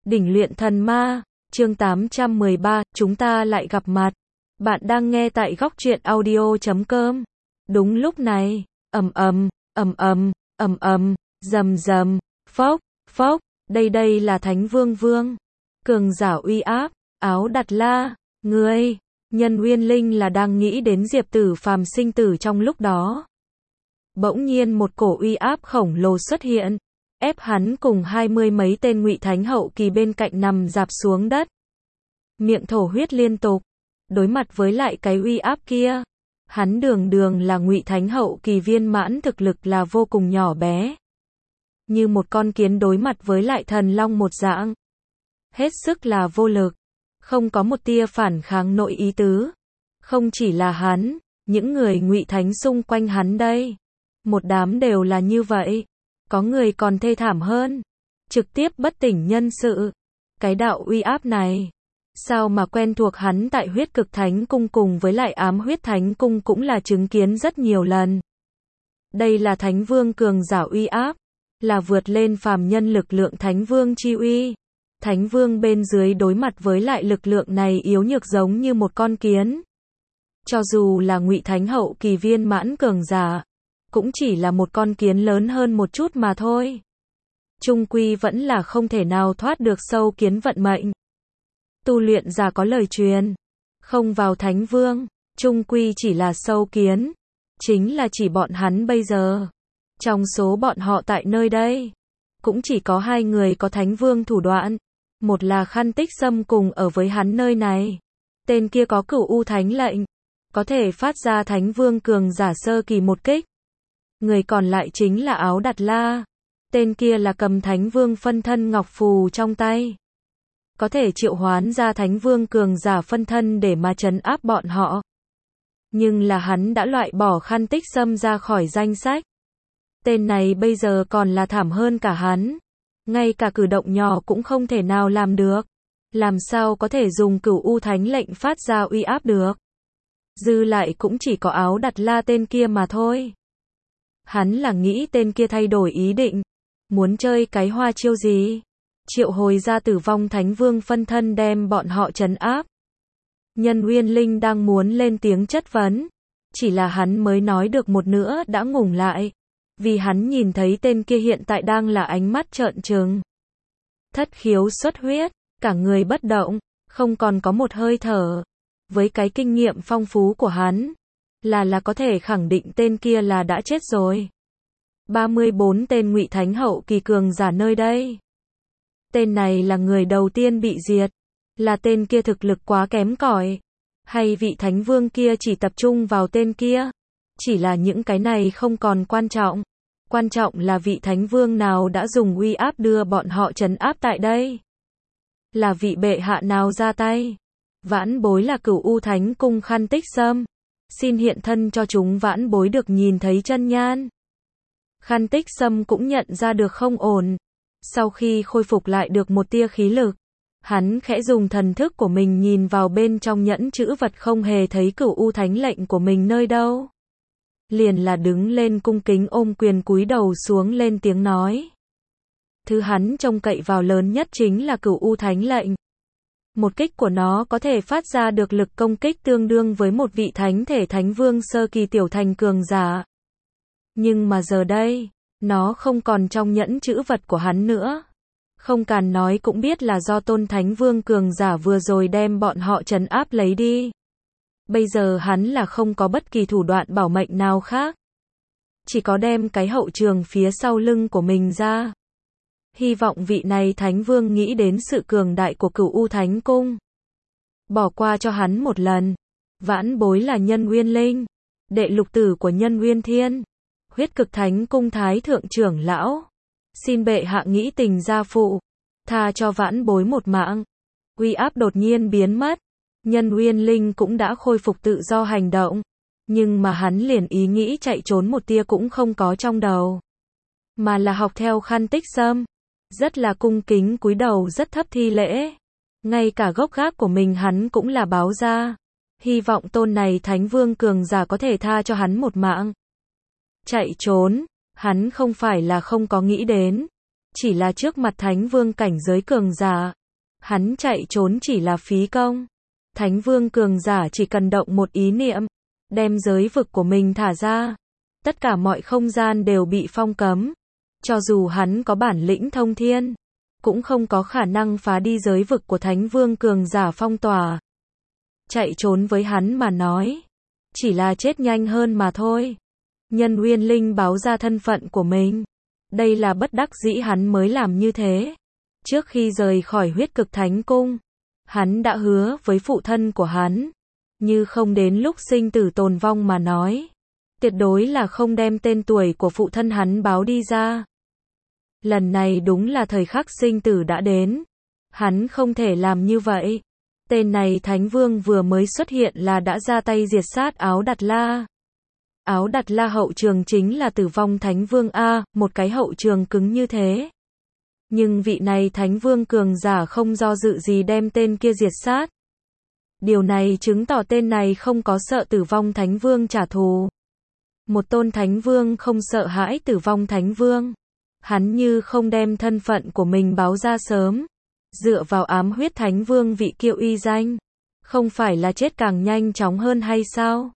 Đỉnh luyện thần ma, chương 813, chúng ta lại gặp mặt. Bạn đang nghe tại góc truyện audio.com. Đúng lúc này, ầm ầm, ầm ầm, ầm ầm, rầm rầm, phốc, phốc, đây là Thánh Vương Vương. Cường giả uy áp, Áo Đặt La, ngươi, Nhân Uyên Linh là đang nghĩ đến Diệp Tử Phàm sinh tử trong lúc đó. Bỗng nhiên một cổ uy áp khổng lồ xuất hiện, ép hắn cùng 20 mấy tên Ngụy Thánh hậu kỳ bên cạnh nằm rạp xuống đất. Miệng thổ huyết liên tục, đối mặt với lại cái uy áp kia, hắn đường là Ngụy Thánh hậu kỳ viên mãn, thực lực là vô cùng nhỏ bé. Như một con kiến đối mặt với lại thần long một dạng. Hết sức là vô lực, không có một tia phản kháng nội ý tứ. Không chỉ là hắn, những người Ngụy Thánh xung quanh hắn đây, một đám đều là như vậy. Có người còn thê thảm hơn, trực tiếp bất tỉnh nhân sự. Cái đạo uy áp này, sao mà quen thuộc, hắn tại Huyết Cực Thánh Cung cùng với lại Ám Huyết Thánh Cung cũng là chứng kiến rất nhiều lần. Đây là Thánh Vương cường giả uy áp, là vượt lên phàm nhân lực lượng Thánh Vương chi uy. Thánh Vương bên dưới đối mặt với lại lực lượng này yếu nhược giống như một con kiến. Cho dù là Ngụy Thánh hậu kỳ viên mãn cường giả, cũng chỉ là một con kiến lớn hơn một chút mà thôi. Chung quy vẫn là không thể nào thoát được sâu kiến vận mệnh. Tu luyện giả có lời truyền, không vào Thánh Vương, chung quy chỉ là sâu kiến. Chính là chỉ bọn hắn bây giờ. Trong số bọn họ tại nơi đây, cũng chỉ có 2 người có Thánh Vương thủ đoạn. Một là Khăn Tích Sâm cùng ở với hắn nơi này. Tên kia có Cửu U Thánh lệnh, có thể phát ra Thánh Vương cường giả sơ kỳ một kích. Người còn lại chính là Áo Đặt La. Tên kia là cầm Thánh Vương phân thân ngọc phù trong tay, có thể triệu hoán ra Thánh Vương cường giả phân thân để mà trấn áp bọn họ. Nhưng là hắn đã loại bỏ Khăn Tích Sâm ra khỏi danh sách. Tên này bây giờ còn là thảm hơn cả hắn. Ngay cả cử động nhỏ cũng không thể nào làm được. Làm sao có thể dùng Cửu U Thánh lệnh phát ra uy áp được. Dư lại cũng chỉ có Áo Đặt La tên kia mà thôi. Hắn là nghĩ tên kia thay đổi ý định, muốn chơi cái hoa chiêu gì, triệu hồi ra Tử Vong Thánh Vương phân thân đem bọn họ trấn áp. Nhân Uyên Linh đang muốn lên tiếng chất vấn, chỉ là hắn mới nói được một nửa đã ngừng lại, vì hắn nhìn thấy tên kia hiện tại đang là ánh mắt trợn trừng, thất khiếu xuất huyết, cả người bất động, không còn có một hơi thở. Với cái kinh nghiệm phong phú của hắn, là có thể khẳng định tên kia là đã chết rồi. 34 tên Ngụy Thánh hậu kỳ cường giả nơi đây. Tên này là người đầu tiên bị diệt, là tên kia thực lực quá kém cỏi, hay vị Thánh Vương kia chỉ tập trung vào tên kia? Chỉ là những cái này không còn quan trọng. Quan trọng là vị Thánh Vương nào đã dùng uy áp đưa bọn họ trấn áp tại đây. Là vị bệ hạ nào ra tay? Vãn bối là Cửu U Thánh Cung Khăn Tích Sâm, xin hiện thân cho chúng vãn bối được nhìn thấy chân nhan. Khăn Tích Sâm cũng nhận ra được không ổn. Sau khi khôi phục lại được một tia khí lực, hắn khẽ dùng thần thức của mình nhìn vào bên trong nhẫn chữ vật, không hề thấy Cửu U Thánh lệnh của mình nơi đâu. Liền là đứng lên cung kính ôm quyền cúi đầu xuống lên tiếng nói. Thứ hắn trông cậy vào lớn nhất chính là Cửu U Thánh lệnh. Một kích của nó có thể phát ra được lực công kích tương đương với một vị thánh thể Thánh Vương sơ kỳ tiểu thành cường giả. Nhưng mà giờ đây, nó không còn trong nhẫn chữ vật của hắn nữa. Không cần nói cũng biết là do tôn Thánh Vương cường giả vừa rồi đem bọn họ trấn áp lấy đi. Bây giờ hắn là không có bất kỳ thủ đoạn bảo mệnh nào khác. Chỉ có đem cái hậu trường phía sau lưng của mình ra. Hy vọng vị này Thánh Vương nghĩ đến sự cường đại của Cửu U Thánh Cung. Bỏ qua cho hắn một lần. Vãn bối là Nhân Uyên Linh, đệ lục tử của Nhân Uyên Thiên, Huyết Cực Thánh Cung Thái Thượng trưởng lão. Xin bệ hạ nghĩ tình gia phụ, tha cho vãn bối một mạng. Uy áp đột nhiên biến mất. Nhân Uyên Linh cũng đã khôi phục tự do hành động. Nhưng mà hắn liền ý nghĩ chạy trốn một tia cũng không có trong đầu. Mà là học theo Khăn Tích Sâm. Rất là cung kính cúi đầu rất thấp thi lễ. Ngay cả gốc gác của mình hắn cũng là báo ra. Hy vọng tôn này Thánh Vương cường giả có thể tha cho hắn một mạng. Chạy trốn, hắn không phải là không có nghĩ đến. Chỉ là trước mặt Thánh Vương cảnh giới cường giả, hắn chạy trốn chỉ là phí công. Thánh Vương cường giả chỉ cần động một ý niệm, đem giới vực của mình thả ra, tất cả mọi không gian đều bị phong cấm. Cho dù hắn có bản lĩnh thông thiên, cũng không có khả năng phá đi giới vực của Thánh Vương cường giả phong tỏa. Chạy trốn với hắn mà nói, chỉ là chết nhanh hơn mà thôi. Nhân Uyên Linh báo ra thân phận của mình. Đây là bất đắc dĩ hắn mới làm như thế. Trước khi rời khỏi huyết cực thánh cung, hắn đã hứa với phụ thân của hắn, như không đến lúc sinh tử tồn vong mà nói, tuyệt đối là không đem tên tuổi của phụ thân hắn báo đi ra. Lần này đúng là thời khắc sinh tử đã đến. Hắn không thể làm như vậy. Tên này Thánh Vương vừa mới xuất hiện là đã ra tay diệt sát Áo Đạt La. Áo Đạt La hậu trường chính là Tử Vong Thánh Vương A, một cái hậu trường cứng như thế. Nhưng vị này Thánh Vương cường giả không do dự gì đem tên kia diệt sát. Điều này chứng tỏ tên này không có sợ Tử Vong Thánh Vương trả thù. Một tôn Thánh Vương không sợ hãi Tử Vong Thánh Vương. Hắn như không đem thân phận của mình báo ra sớm. Dựa vào ám huyết Thánh Vương vị kiêu uy danh, không phải là chết càng nhanh chóng hơn hay sao?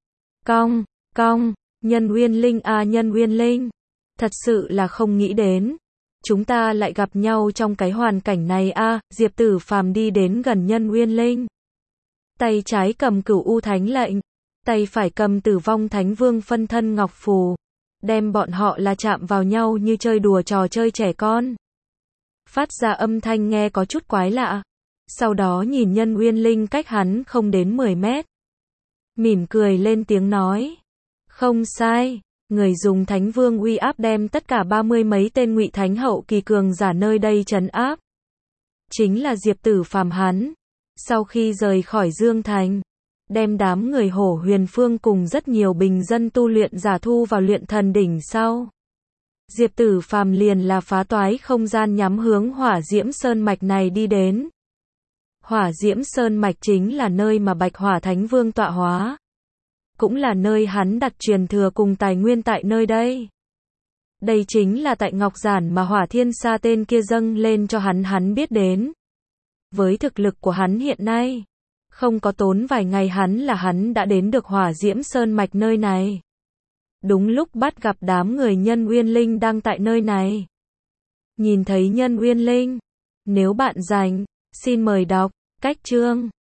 Cong, Nhân Uyên Linh à, Nhân Uyên Linh. Thật sự là không nghĩ đến. Chúng ta lại gặp nhau trong cái hoàn cảnh này a. Diệp Tử Phàm đi đến gần Nhân Uyên Linh. Tay trái cầm Cửu U Thánh lệnh, tay phải cầm Tử Vong Thánh Vương phân thân ngọc phù. Đem bọn họ là chạm vào nhau như chơi đùa trò chơi trẻ con. Phát ra âm thanh nghe có chút quái lạ. Sau đó nhìn Nhân Uyên Linh cách hắn không đến 10 mét. Mỉm cười lên tiếng nói. Không sai, người dùng Thánh Vương uy áp đem tất cả 30 mấy tên Ngụy Thánh hậu kỳ cường giả nơi đây trấn áp. Chính là Diệp Tử Phàm hắn. Sau khi rời khỏi Dương Thành, đem đám người Hổ Huyền Phương cùng rất nhiều bình dân tu luyện giả thu vào luyện thần đỉnh sau. Diệp Tử Phàm liền là phá toái không gian nhắm hướng Hỏa Diễm Sơn Mạch này đi đến. Hỏa Diễm Sơn Mạch chính là nơi mà Bạch Hỏa Thánh Vương tọa hóa. Cũng là nơi hắn đặt truyền thừa cùng tài nguyên tại nơi đây. Đây chính là tại Ngọc Giản mà Hỏa Thiên Sa tên kia dâng lên cho hắn biết đến. Với thực lực của hắn hiện nay, không có tốn vài ngày hắn đã đến được Hỏa Diễm Sơn Mạch nơi này. Đúng lúc bắt gặp đám người Nhân Uyên Linh đang tại nơi này. Nhìn thấy Nhân Uyên Linh, nếu bạn rảnh, xin mời đọc cách chương.